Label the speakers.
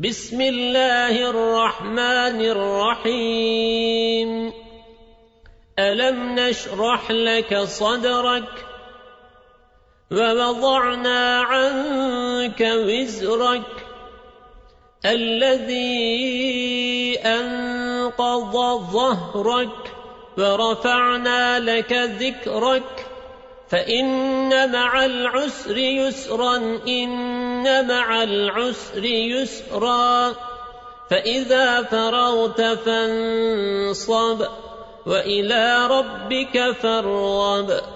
Speaker 1: بسم الله الرحمن الرحيم ألم نشرح لك صدرك ووضعنا عنك وزرك الذي أنقض ظهرك ورفعنا لك ذكرك فإن مع العسر يسرا إن مع العسر يسرا فإذا فرغت فانصب وإلى ربك فارغب